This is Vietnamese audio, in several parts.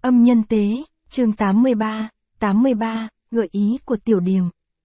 Âm nhân tế, chương 83, gợi ý của Tiểu Điềm.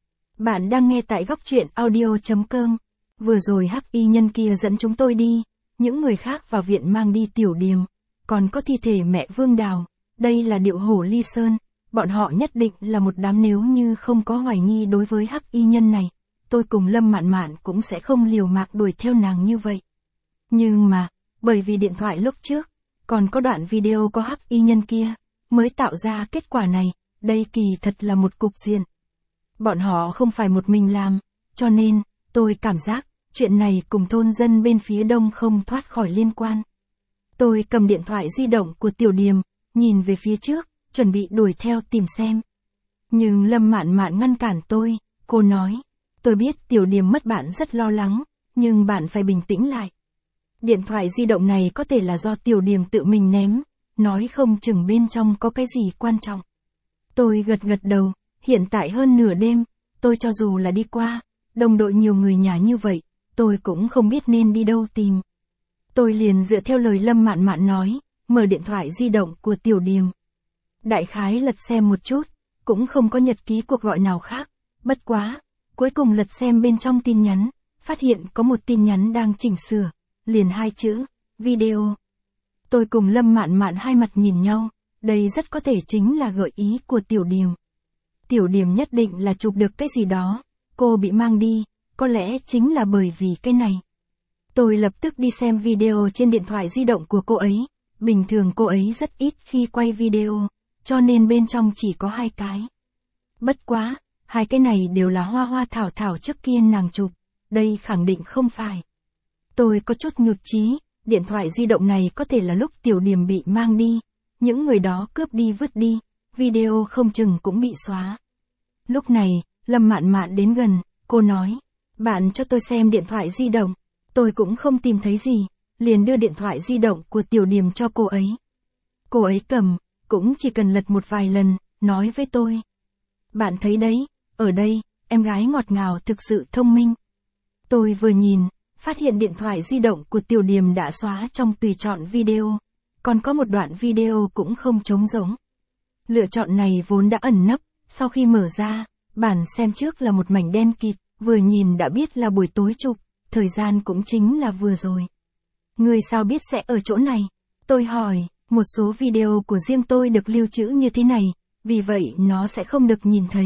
Bạn đang nghe tại góc truyện audio.com. Vừa rồi hắc y nhân kia dẫn chúng tôi đi, những người khác vào viện mang đi Tiểu Điềm, còn có thi thể mẹ Vương Đào, đây là điệu hổ ly sơn, bọn họ nhất định là một đám, nếu như không có hoài nghi đối với hắc y nhân này, tôi cùng Lâm Mạn Mạn cũng sẽ không liều mạng đuổi theo nàng như vậy. Nhưng mà, bởi vì điện thoại lúc trước, còn có đoạn video có hắc y nhân kia, mới tạo ra kết quả này, đây kỳ thật là một cục diện. Bọn họ không phải một mình làm, cho nên, tôi cảm giác, chuyện này cùng thôn dân bên phía đông không thoát khỏi liên quan. Tôi cầm điện thoại di động của Tiểu Điềm, nhìn về phía trước, chuẩn bị đuổi theo tìm xem. Nhưng Lâm Mạn Mạn ngăn cản tôi, cô nói, tôi biết Tiểu Điềm mất bạn rất lo lắng, nhưng bạn phải bình tĩnh lại. Điện thoại di động này có thể là do Tiểu Điềm tự mình ném, nói không chừng bên trong có cái gì quan trọng. Tôi gật đầu, hiện tại hơn nửa đêm, tôi cho dù là đi qua, đồng đội nhiều người nhà như vậy, tôi cũng không biết nên đi đâu tìm. Tôi liền dựa theo lời Lâm Mạn Mạn nói, mở điện thoại di động của Tiểu Điềm. Đại khái lật xem một chút, cũng không có nhật ký cuộc gọi nào khác, bất quá, cuối cùng lật xem bên trong tin nhắn, phát hiện có một tin nhắn đang chỉnh sửa, liền 2 chữ, video. Tôi cùng Lâm Mạn Mạn hai mặt nhìn nhau, đây rất có thể chính là gợi ý của Tiểu Điềm. Tiểu Điềm nhất định là chụp được cái gì đó, cô bị mang đi, có lẽ chính là bởi vì cái này. Tôi lập tức đi xem video trên điện thoại di động của cô ấy, bình thường cô ấy rất ít khi quay video, cho nên bên trong chỉ có 2 cái. Bất quá, 2 cái này đều là hoa hoa thảo thảo trước kia nàng chụp, đây khẳng định không phải. Tôi có chút nhụt chí, điện thoại di động này có thể là lúc Tiểu Điềm bị mang đi, những người đó cướp đi vứt đi, video không chừng cũng bị xóa. Lúc này, Lâm Mạn Mạn đến gần, cô nói, bạn cho tôi xem điện thoại di động, tôi cũng không tìm thấy gì, liền đưa điện thoại di động của Tiểu Điềm cho cô ấy. Cô ấy cầm, cũng chỉ cần lật một vài lần, nói với tôi. Bạn thấy đấy, ở đây, em gái ngọt ngào thực sự thông minh. Tôi vừa nhìn, phát hiện điện thoại di động của Tiểu Điềm đã xóa trong tùy chọn video, còn có một đoạn video cũng không trống rỗng. Lựa chọn này vốn đã ẩn nấp, sau khi mở ra, bản xem trước là một mảnh đen kịt, vừa nhìn đã biết là buổi tối chụp, thời gian cũng chính là vừa rồi. Người sao biết sẽ ở chỗ này? Tôi hỏi, một số video của riêng tôi được lưu trữ như thế này, vì vậy nó sẽ không được nhìn thấy.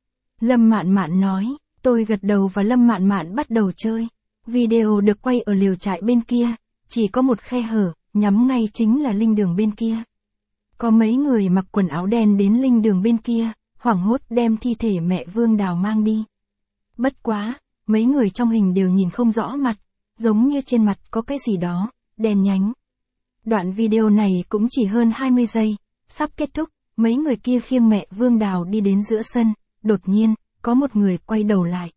Lâm Mạn Mạn nói, tôi gật đầu và Lâm Mạn Mạn bắt đầu chơi. Video được quay ở liều trại bên kia, chỉ có một khe hở, nhắm ngay chính là linh đường bên kia. Có mấy người mặc quần áo đen đến linh đường bên kia, hoảng hốt đem thi thể mẹ Vương Đào mang đi. Bất quá, mấy người trong hình đều nhìn không rõ mặt, giống như trên mặt có cái gì đó, đen nhánh. Đoạn video này cũng chỉ hơn 20 giây, sắp kết thúc, mấy người kia khiêng mẹ Vương Đào đi đến giữa sân, đột nhiên, có một người quay đầu lại.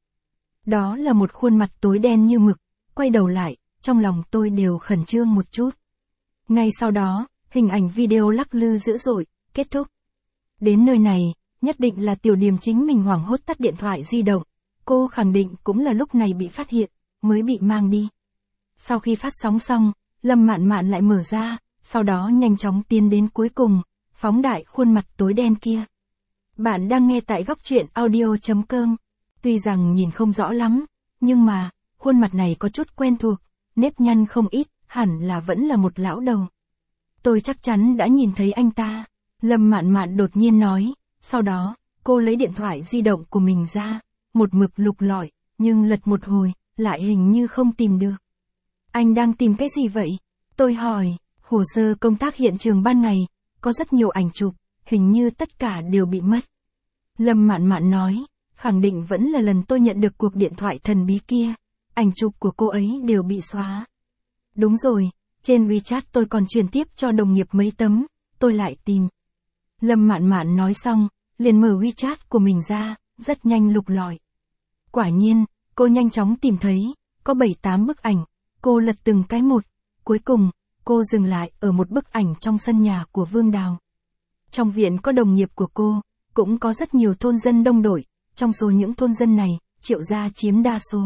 Đó là một khuôn mặt tối đen như mực, quay đầu lại, trong lòng tôi đều khẩn trương một chút. Ngay sau đó, hình ảnh video lắc lư dữ dội, kết thúc. Đến nơi này, nhất định là Tiểu Điềm chính mình hoảng hốt tắt điện thoại di động, cô khẳng định cũng là lúc này bị phát hiện, mới bị mang đi. Sau khi phát sóng xong, Lâm Mạn Mạn lại mở ra, sau đó nhanh chóng tiến đến cuối cùng, phóng đại khuôn mặt tối đen kia. Bạn đang nghe tại góc truyện audio.com. Tuy rằng nhìn không rõ lắm, nhưng mà, khuôn mặt này có chút quen thuộc, nếp nhăn không ít, hẳn là vẫn là một lão đầu. Tôi chắc chắn đã nhìn thấy anh ta. Lâm Mạn Mạn đột nhiên nói, sau đó, cô lấy điện thoại di động của mình ra, một mực lục lọi, nhưng lật một hồi, lại hình như không tìm được. Anh đang tìm cái gì vậy? Tôi hỏi, hồ sơ công tác hiện trường ban ngày, có rất nhiều ảnh chụp, hình như tất cả đều bị mất. Lâm Mạn Mạn nói, khẳng định vẫn là lần tôi nhận được cuộc điện thoại thần bí kia, ảnh chụp của cô ấy đều bị xóa. Đúng rồi, trên WeChat tôi còn truyền tiếp cho đồng nghiệp mấy tấm, tôi lại tìm. Lâm Mạn Mạn nói xong, liền mở WeChat của mình ra, rất nhanh lục lọi. Quả nhiên, cô nhanh chóng tìm thấy, có 7-8 bức ảnh, cô lật từng cái một, cuối cùng, cô dừng lại ở một bức ảnh trong sân nhà của Vương Đào. Trong viện có đồng nghiệp của cô, cũng có rất nhiều thôn dân đông đổi, trong số những thôn dân này, Triệu gia chiếm đa số.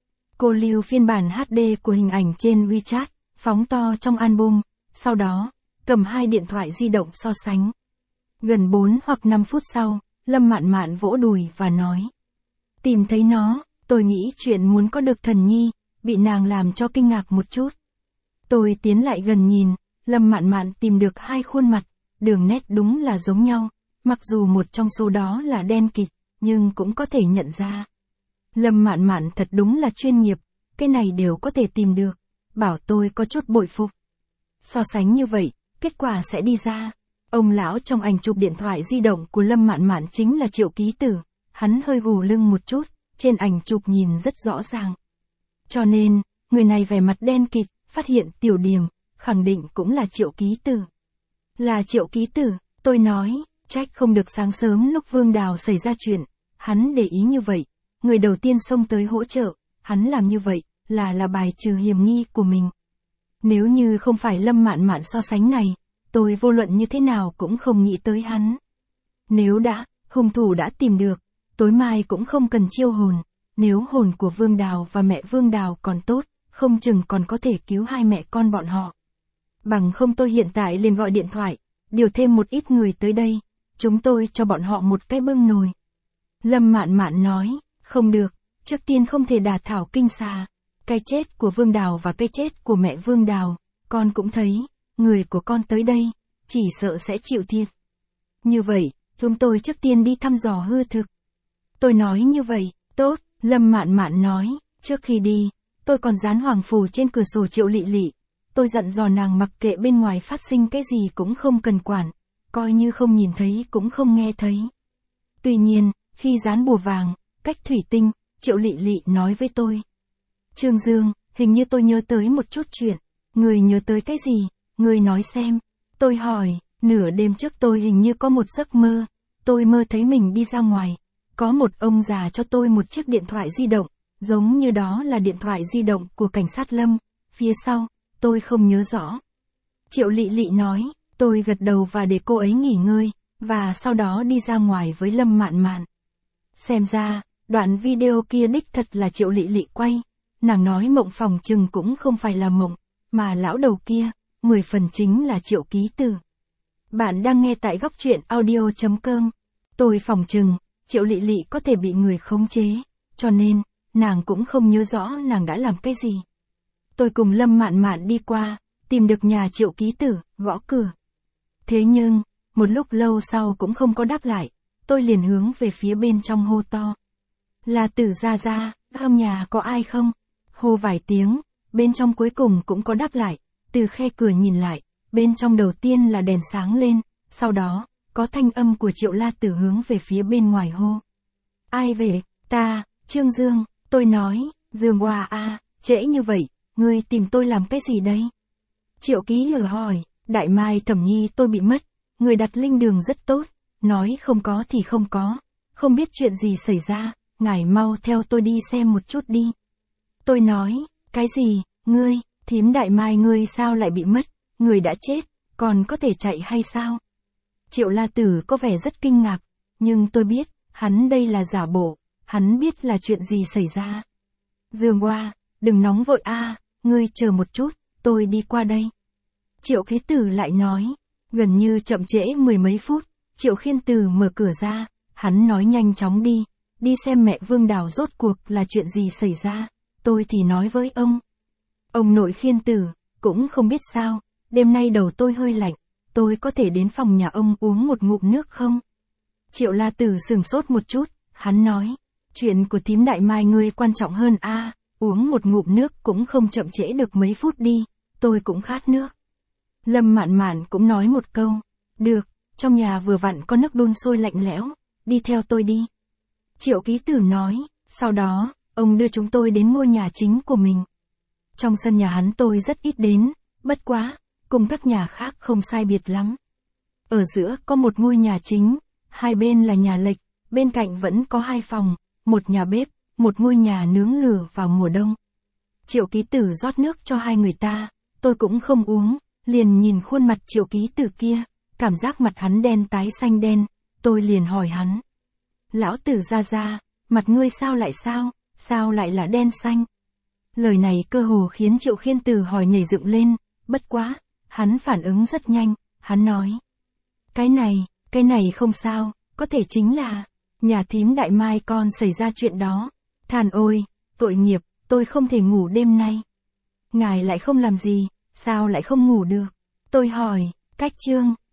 Cô lưu phiên bản HD của hình ảnh trên WeChat, phóng to trong album, sau đó, cầm hai điện thoại di động so sánh. Gần 4 hoặc 5 phút sau, Lâm Mạn Mạn vỗ đùi và nói. Tìm thấy nó, tôi nghĩ chuyện muốn có được Thần Nhi, bị nàng làm cho kinh ngạc một chút. Tôi tiến lại gần nhìn, Lâm Mạn Mạn tìm được hai khuôn mặt, đường nét đúng là giống nhau, mặc dù một trong số đó là đen kịt, nhưng cũng có thể nhận ra. Lâm Mạn Mạn thật đúng là chuyên nghiệp, cái này đều có thể tìm được, bảo tôi có chút bội phục. So sánh như vậy, kết quả sẽ đi ra. Ông lão trong ảnh chụp điện thoại di động của Lâm Mạn Mạn chính là Triệu Ký Tử, hắn hơi gù lưng một chút, trên ảnh chụp nhìn rất rõ ràng. Cho nên, người này vẻ mặt đen kịt, phát hiện Tiểu Điềm, khẳng định cũng là Triệu Ký Tử. Là Triệu Ký Tử, tôi nói, trách không được sáng sớm lúc Vương Đào xảy ra chuyện, hắn để ý như vậy, người đầu tiên xông tới hỗ trợ, hắn làm như vậy, là bài trừ hiểm nghi của mình. Nếu như không phải Lâm Mạn Mạn so sánh này, tôi vô luận như thế nào cũng không nghĩ tới hắn. Nếu hung thủ đã tìm được, tối mai cũng không cần chiêu hồn, nếu hồn của Vương Đào và mẹ Vương Đào còn tốt, không chừng còn có thể cứu hai mẹ con bọn họ. Bằng không tôi hiện tại liền gọi điện thoại, điều thêm một ít người tới đây, chúng tôi cho bọn họ một cái bưng nồi. Lâm Mạn Mạn nói, không được, trước tiên không thể đả thảo kinh xà. Cái chết của Vương Đào và cái chết của mẹ Vương Đào, con cũng thấy, người của con tới đây, chỉ sợ sẽ chịu thiệt. Như vậy, chúng tôi trước tiên đi thăm dò hư thực. Tôi nói như vậy, tốt, Lâm Mạn Mạn nói, trước khi đi, tôi còn dán hoàng phù trên cửa sổ Triệu Lị Lị. Tôi dặn dò nàng mặc kệ bên ngoài phát sinh cái gì cũng không cần quản, coi như không nhìn thấy cũng không nghe thấy. Tuy nhiên, khi dán bùa vàng, cách thủy tinh, Triệu Lị Lị nói với tôi. Trương Dương, hình như tôi nhớ tới một chút chuyện. Người nhớ tới cái gì? Người nói xem. Tôi hỏi, nửa đêm trước tôi hình như có một giấc mơ. Tôi mơ thấy mình đi ra ngoài. Có một ông già cho tôi một chiếc điện thoại di động, giống như đó là điện thoại di động của cảnh sát Lâm. Phía sau, tôi không nhớ rõ. Triệu Lị Lị nói, tôi gật đầu và để cô ấy nghỉ ngơi, và sau đó đi ra ngoài với Lâm Mạn Mạn. Xem ra, đoạn video kia đích thật là Triệu Lị Lị quay. Nàng nói mộng phòng chừng cũng không phải là mộng, mà lão đầu kia, 10 phần chính là Triệu Ký Tử. Bạn đang nghe tại góc truyện audio.com. Tôi phòng chừng, Triệu Lị Lị có thể bị người khống chế, cho nên, nàng cũng không nhớ rõ nàng đã làm cái gì. Tôi cùng Lâm Mạn Mạn đi qua, tìm được nhà Triệu Ký Tử, gõ cửa. Thế nhưng, một lúc lâu sau cũng không có đáp lại, tôi liền hướng về phía bên trong hô to. Là Tử Gia Gia, trong nhà có ai không? Hô vài tiếng, bên trong cuối cùng cũng có đáp lại, từ khe cửa nhìn lại, bên trong đầu tiên là đèn sáng lên, sau đó, có thanh âm của Triệu La Tử hướng về phía bên ngoài hô. Ai về? Ta, Trương Dương, tôi nói, Dương Hoa a, trễ như vậy, ngươi tìm tôi làm cái gì đây? Triệu Ký Tử hỏi, Đại Mai Thẩm Nhi tôi bị mất, người đặt linh đường rất tốt, nói không có thì không có, không biết chuyện gì xảy ra, ngài mau theo tôi đi xem một chút đi. Tôi nói, cái gì, ngươi, thím Đại Mai ngươi sao lại bị mất, người đã chết, còn có thể chạy hay sao? Triệu La Tử có vẻ rất kinh ngạc, nhưng tôi biết, hắn đây là giả bộ, hắn biết là chuyện gì xảy ra. Dương Hoa, đừng nóng vội ngươi chờ một chút, tôi đi qua đây. Triệu Ký Tử lại nói, gần như chậm trễ 10 mấy phút, Triệu Khiên Tử mở cửa ra, hắn nói nhanh chóng đi xem mẹ Vương Đào rốt cuộc là chuyện gì xảy ra, tôi thì nói với ông. Ông nội Khiên Tử, cũng không biết sao, đêm nay đầu tôi hơi lạnh, tôi có thể đến phòng nhà ông uống một ngụm nước không? Triệu La Tử sửng sốt một chút, hắn nói, chuyện của thím Đại Mai ngươi quan trọng hơn uống một ngụm nước cũng không chậm trễ được mấy phút đi, tôi cũng khát nước. Lâm Mạn Mạn cũng nói một câu, được, trong nhà vừa vặn có nước đun sôi lạnh lẽo, đi theo tôi đi. Triệu Ký Tử nói, sau đó, ông đưa chúng tôi đến ngôi nhà chính của mình. Trong sân nhà hắn tôi rất ít đến, bất quá, cùng các nhà khác không sai biệt lắm. Ở giữa có một ngôi nhà chính, hai bên là nhà lệch, bên cạnh vẫn có hai phòng, một nhà bếp, một ngôi nhà nướng lửa vào mùa đông. Triệu Ký Tử rót nước cho hai người ta, tôi cũng không uống, liền nhìn khuôn mặt Triệu Ký Tử kia, cảm giác mặt hắn đen tái xanh đen, tôi liền hỏi hắn. Lão Tử Gia, mặt ngươi sao lại là đen xanh? Lời này cơ hồ khiến Triệu Khiên Tử hỏi nhảy dựng lên, bất quá, Hắn phản ứng rất nhanh, hắn nói. Cái này không sao, có thể chính là, nhà thím Đại Mai con xảy ra chuyện đó. Than ôi, tội nghiệp, tôi không thể ngủ đêm nay. Ngài lại không làm gì, sao lại không ngủ được? Tôi hỏi, Cách Trương,